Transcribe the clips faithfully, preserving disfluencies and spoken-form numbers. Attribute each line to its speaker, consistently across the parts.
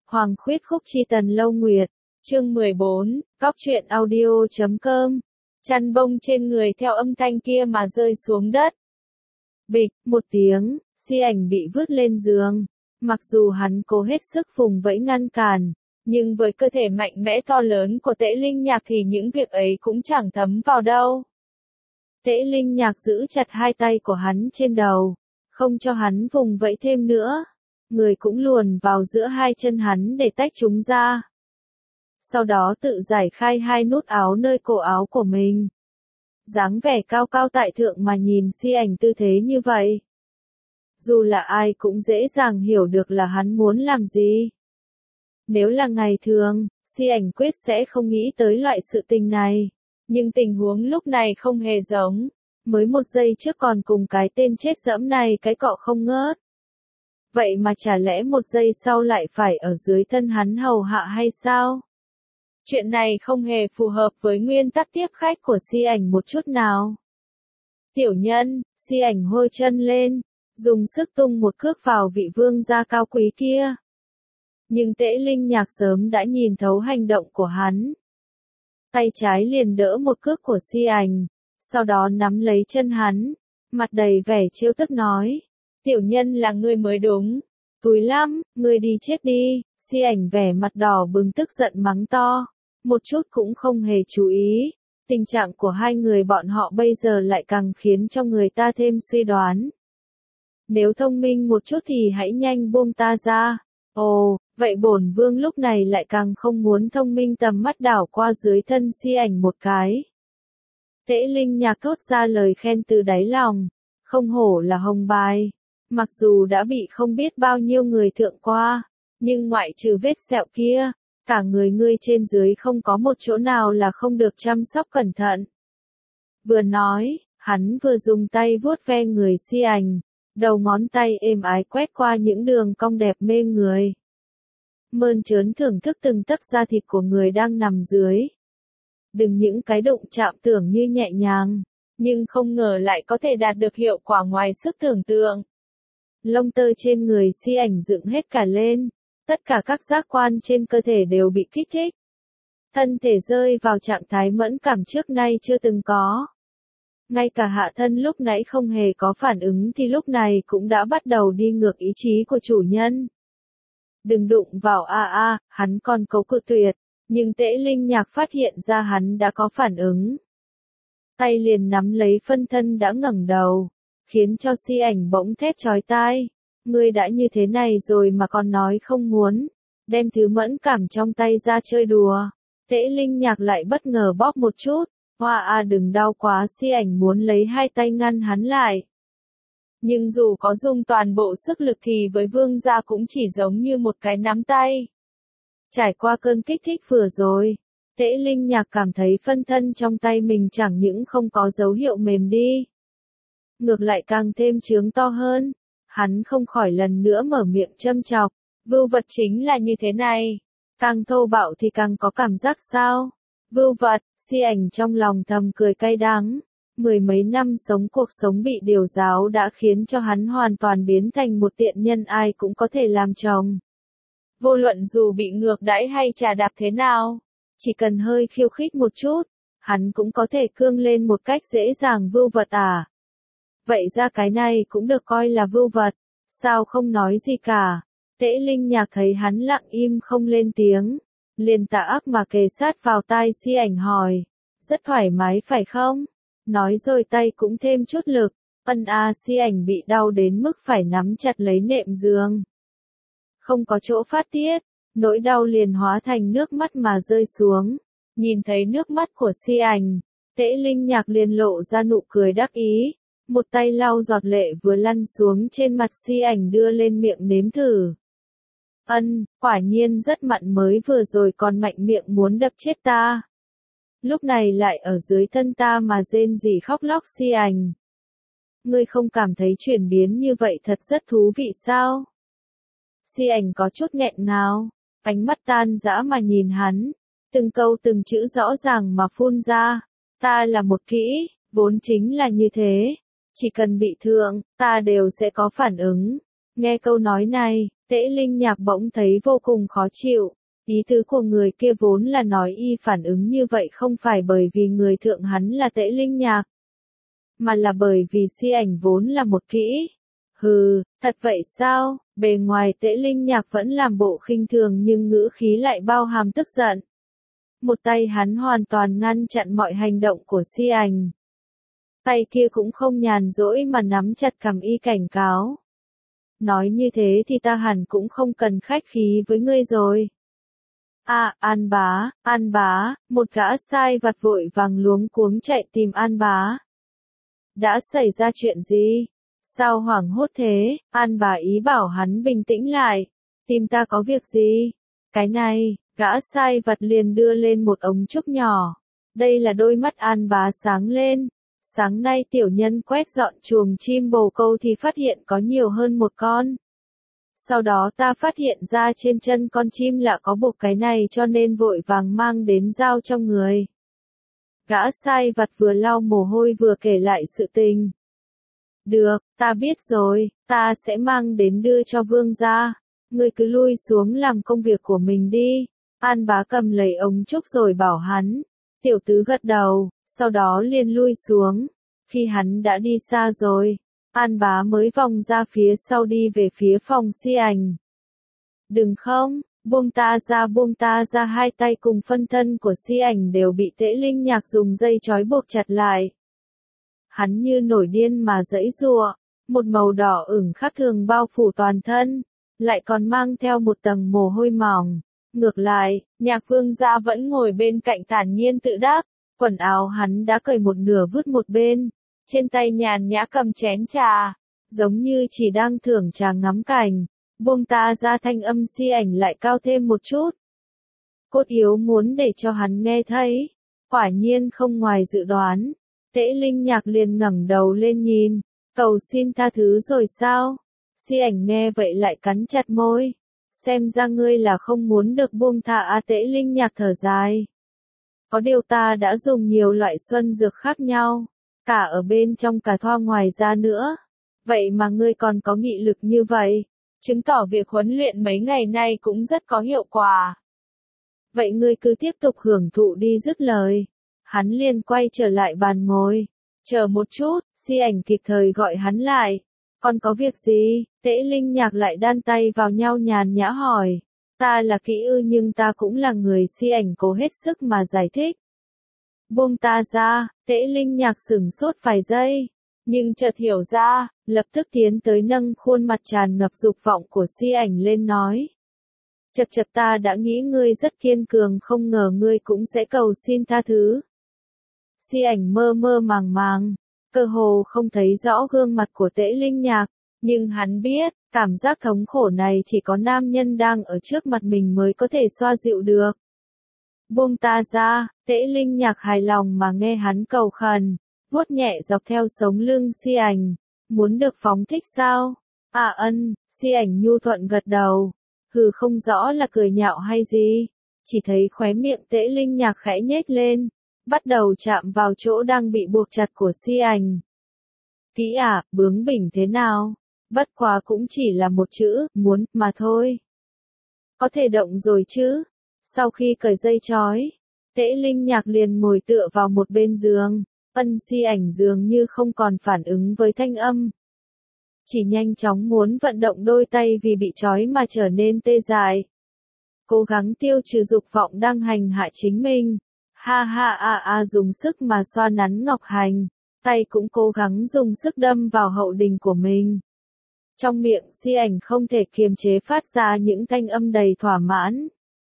Speaker 1: Hoàng khuyết khúc chi tần lâu nguyệt, chương mười bốn, cóc truyện audio chấm com. Chăn bông trên người theo âm thanh kia mà rơi xuống đất. Bịch, một tiếng, Si Ảnh bị vứt lên giường. Mặc dù hắn cố hết sức vùng vẫy ngăn cản, nhưng với cơ thể mạnh mẽ to lớn của Tễ Linh Nhạc thì những việc ấy cũng chẳng thấm vào đâu. Tễ Linh Nhạc giữ chặt hai tay của hắn trên đầu, không cho hắn vùng vẫy thêm nữa. Người cũng luồn vào giữa hai chân hắn để tách chúng ra. Sau đó tự giải khai hai nút áo nơi cổ áo của mình. Dáng vẻ cao cao tại thượng mà nhìn Si Ảnh tư thế như vậy. Dù là ai cũng dễ dàng hiểu được là hắn muốn làm gì. Nếu là ngày thường, Si Ảnh quyết sẽ không nghĩ tới loại sự tình này. Nhưng tình huống lúc này không hề giống. Mới một giây trước còn cùng cái tên chết dẫm này cái cọ không ngớt. Vậy mà chả lẽ một giây sau lại phải ở dưới thân hắn hầu hạ hay sao? Chuyện này không hề phù hợp với nguyên tắc tiếp khách của Si Ảnh một chút nào. Tiểu nhân, Si Ảnh hôi chân lên, dùng sức tung một cước vào vị vương gia cao quý kia. Nhưng Tễ Linh Nhạc sớm đã nhìn thấu hành động của hắn. Tay trái liền đỡ một cước của Si Ảnh, sau đó nắm lấy chân hắn, mặt đầy vẻ trêu tức nói. Tiểu nhân là ngươi mới đúng. Túi lắm, ngươi đi chết đi. Si Ảnh vẻ mặt đỏ bừng tức giận mắng to. Một chút cũng không hề chú ý. Tình trạng của hai người bọn họ bây giờ lại càng khiến cho người ta thêm suy đoán. Nếu thông minh một chút thì hãy nhanh buông ta ra. Ồ, vậy bổn vương lúc này lại càng không muốn thông minh tầm mắt đảo qua dưới thân Si Ảnh một cái. Tễ Linh Nhạc thốt ra lời khen từ đáy lòng. Không hổ là hồng bài. Mặc dù đã bị không biết bao nhiêu người thượng qua, nhưng ngoại trừ vết sẹo kia, cả người ngươi trên dưới không có một chỗ nào là không được chăm sóc cẩn thận. Vừa nói, hắn vừa dùng tay vuốt ve người Si Ảnh, đầu ngón tay êm ái quét qua những đường cong đẹp mê người. Mơn trớn thưởng thức từng tấc da thịt của người đang nằm dưới. Đừng những cái đụng chạm tưởng như nhẹ nhàng, nhưng không ngờ lại có thể đạt được hiệu quả ngoài sức tưởng tượng. Lông tơ trên người Si Ảnh dựng hết cả lên, tất cả các giác quan trên cơ thể đều bị kích thích. Thân thể rơi vào trạng thái mẫn cảm trước nay chưa từng có. Ngay cả hạ thân lúc nãy không hề có phản ứng thì lúc này cũng đã bắt đầu đi ngược ý chí của chủ nhân. Đừng đụng vào a a, hắn còn cố cự tuyệt, nhưng Tễ Linh Nhạc phát hiện ra hắn đã có phản ứng. Tay liền nắm lấy phân thân đã ngẩng đầu. Khiến cho Si Ảnh bỗng thét chói tai. Ngươi đã như thế này rồi mà còn nói không muốn. Đem thứ mẫn cảm trong tay ra chơi đùa. Tễ Linh Nhạc lại bất ngờ bóp một chút. Hoa à đừng đau quá. Si Ảnh muốn lấy hai tay ngăn hắn lại. Nhưng dù có dùng toàn bộ sức lực thì với vương gia cũng chỉ giống như một cái nắm tay. Trải qua cơn kích thích vừa rồi. Tễ Linh Nhạc cảm thấy phân thân trong tay mình chẳng những không có dấu hiệu mềm đi. Ngược lại càng thêm trướng to hơn. Hắn không khỏi lần nữa mở miệng châm chọc. Vưu vật chính là như thế này. Càng thô bạo thì càng có cảm giác sao? Vưu vật, Si Ảnh trong lòng thầm cười cay đắng. Mười mấy năm sống cuộc sống bị điều giáo đã khiến cho hắn hoàn toàn biến thành một tiện nhân ai cũng có thể làm chồng. Vô luận dù bị ngược đãi hay trà đạp thế nào, chỉ cần hơi khiêu khích một chút, hắn cũng có thể cương lên một cách dễ dàng. Vưu vật à? Vậy ra cái này cũng được coi là vưu vật, sao không nói gì cả. Tễ Linh Nhạc thấy hắn lặng im không lên tiếng, liền tà ác mà kề sát vào tai Si Ảnh hỏi, rất thoải mái phải không? Nói rồi tay cũng thêm chút lực, ân a. Si Ảnh bị đau đến mức phải nắm chặt lấy nệm giường. Không có chỗ phát tiết, nỗi đau liền hóa thành nước mắt mà rơi xuống. Nhìn thấy nước mắt của Si Ảnh, Tễ Linh Nhạc liền lộ ra nụ cười đắc ý. Một tay lau giọt lệ vừa lăn xuống trên mặt Si Ảnh đưa lên miệng nếm thử. Ân, quả nhiên rất mặn, mới vừa rồi còn mạnh miệng muốn đập chết ta. Lúc này lại ở dưới thân ta mà rên rỉ khóc lóc. Si Ảnh. Ngươi không cảm thấy chuyển biến như vậy thật rất thú vị sao? Si Ảnh có chút nghẹn ngào, ánh mắt tan dã mà nhìn hắn. Từng câu từng chữ rõ ràng mà phun ra. Ta là một kỹ, vốn chính là như thế. Chỉ cần bị thương, ta đều sẽ có phản ứng. Nghe câu nói này, Tễ Linh Nhạc bỗng thấy vô cùng khó chịu. Ý tứ của người kia vốn là nói y phản ứng như vậy không phải bởi vì người thượng hắn là Tễ Linh Nhạc, mà là bởi vì Si Ảnh vốn là một kỹ. Hừ, thật vậy sao? Bề ngoài Tễ Linh Nhạc vẫn làm bộ khinh thường nhưng ngữ khí lại bao hàm tức giận. Một tay hắn hoàn toàn ngăn chặn mọi hành động của Si Ảnh. Tay kia cũng không nhàn rỗi mà nắm chặt cằm y cảnh cáo. Nói như thế thì ta hẳn cũng không cần khách khí với ngươi rồi. À, An Bá, An Bá, một gã sai vặt vội vàng luống cuống chạy tìm An Bá. Đã xảy ra chuyện gì? Sao hoảng hốt thế? An Bá ý bảo hắn bình tĩnh lại. Tìm ta có việc gì? Cái này, gã sai vặt liền đưa lên một ống trúc nhỏ. Đây là đôi mắt An Bá sáng lên. Sáng nay tiểu nhân quét dọn chuồng chim bồ câu thì phát hiện có nhiều hơn một con. Sau đó ta phát hiện ra trên chân con chim lạ có buộc cái này cho nên vội vàng mang đến giao cho người. Gã sai vặt vừa lau mồ hôi vừa kể lại sự tình. Được, ta biết rồi, ta sẽ mang đến đưa cho vương gia. Ngươi cứ lui xuống làm công việc của mình đi. An Bá cầm lấy ống trúc rồi bảo hắn. Tiểu tứ gật đầu, sau đó liền lui xuống. Khi hắn đã đi xa rồi, An Bá mới vòng ra phía sau đi về phía phòng Si Ảnh. Đừng không, buông ta ra buông ta ra. Hai tay cùng phân thân của Si Ảnh đều bị Tễ Linh Nhạc dùng dây trói buộc chặt lại. Hắn như nổi điên mà giãy giụa, một màu đỏ ửng khác thường bao phủ toàn thân, lại còn mang theo một tầng mồ hôi mỏng. Ngược lại, Nhạc vương gia vẫn ngồi bên cạnh thản nhiên tự đắc, quần áo hắn đã cởi một nửa vứt một bên, trên tay nhàn nhã cầm chén trà, giống như chỉ đang thưởng trà ngắm cảnh. Buông ta ra. Thanh âm Si Ảnh lại cao thêm một chút. Cốt yếu muốn để cho hắn nghe thấy. Quả nhiên không ngoài dự đoán. Tễ Linh Nhạc liền ngẩng đầu lên nhìn. Cầu xin tha thứ rồi sao? Si Ảnh nghe vậy lại cắn chặt môi. Xem ra ngươi là không muốn được buông tha à. Tễ Linh Nhạc thở dài. Có điều ta đã dùng nhiều loại xuân dược khác nhau, cả ở bên trong cả thoa ngoài ra nữa. Vậy mà ngươi còn có nghị lực như vậy, chứng tỏ việc huấn luyện mấy ngày nay cũng rất có hiệu quả. Vậy ngươi cứ tiếp tục hưởng thụ đi. Dứt lời, hắn liền quay trở lại bàn ngồi. Chờ một chút, Si Ảnh kịp thời gọi hắn lại. Còn có việc gì? Tễ Linh Nhạc lại đan tay vào nhau nhàn nhã hỏi. Ta là kỹ ư nhưng ta cũng là người. Si Ảnh cố hết sức mà giải thích. Buông ta ra. Tễ Linh Nhạc sửng sốt vài giây, nhưng chợt hiểu ra, lập tức tiến tới nâng khuôn mặt tràn ngập dục vọng của Si Ảnh lên nói. Chật chật, ta đã nghĩ ngươi rất kiên cường, không ngờ ngươi cũng sẽ cầu xin tha thứ. Si Ảnh mơ mơ màng màng, cơ hồ không thấy rõ gương mặt của Tễ Linh Nhạc, nhưng hắn biết, cảm giác thống khổ này chỉ có nam nhân đang ở trước mặt mình mới có thể xoa dịu được. Buông ta ra. Tễ Linh Nhạc hài lòng mà nghe hắn cầu khẩn, vuốt nhẹ dọc theo sống lưng Si Ảnh. Muốn được phóng thích sao? À ân. Si Ảnh nhu thuận gật đầu. Hừ, không rõ là cười nhạo hay gì, chỉ thấy khóe miệng Tễ Linh Nhạc khẽ nhếch lên, bắt đầu chạm vào chỗ đang bị buộc chặt của Si Ảnh. Kỹ à, bướng bỉnh thế nào? Bất quá cũng chỉ là một chữ, muốn, mà thôi. Có thể động rồi chứ? Sau khi cởi dây trói, Tễ Linh Nhạc liền ngồi tựa vào một bên giường. Ân. Si Ảnh dường như không còn phản ứng với thanh âm, chỉ nhanh chóng muốn vận động đôi tay vì bị trói mà trở nên tê dại. Cố gắng tiêu trừ dục vọng đang hành hạ chính mình. Ha ha a a, dùng sức mà xoa nắn ngọc hành, tay cũng cố gắng dùng sức đâm vào hậu đình của mình. Trong miệng Si Ảnh không thể kiềm chế phát ra những thanh âm đầy thỏa mãn.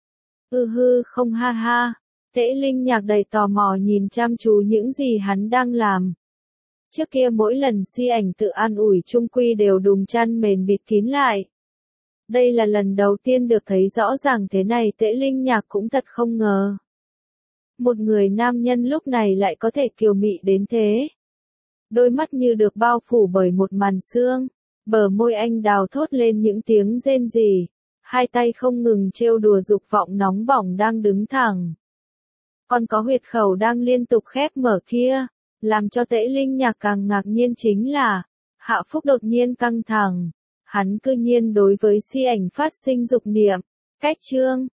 Speaker 1: Ư hư, không ha ha. Tễ Linh Nhạc đầy tò mò nhìn chăm chú những gì hắn đang làm. Trước kia mỗi lần Si Ảnh tự an ủi chung quy đều đùng chăn mền bịt kín lại. Đây là lần đầu tiên được thấy rõ ràng thế này. Tễ Linh Nhạc cũng thật không ngờ. Một người nam nhân lúc này lại có thể kiều mị đến thế. Đôi mắt như được bao phủ bởi một màn sương. Bờ môi anh đào thốt lên những tiếng rên rỉ. Hai tay không ngừng trêu đùa dục vọng nóng bỏng đang đứng thẳng. Còn có huyệt khẩu đang liên tục khép mở kia. Làm cho Tễ Linh Nhạc càng ngạc nhiên chính là, hạ phúc đột nhiên căng thẳng. hắn cư nhiên đối với si ảnh phát sinh dục niệm. Cách chương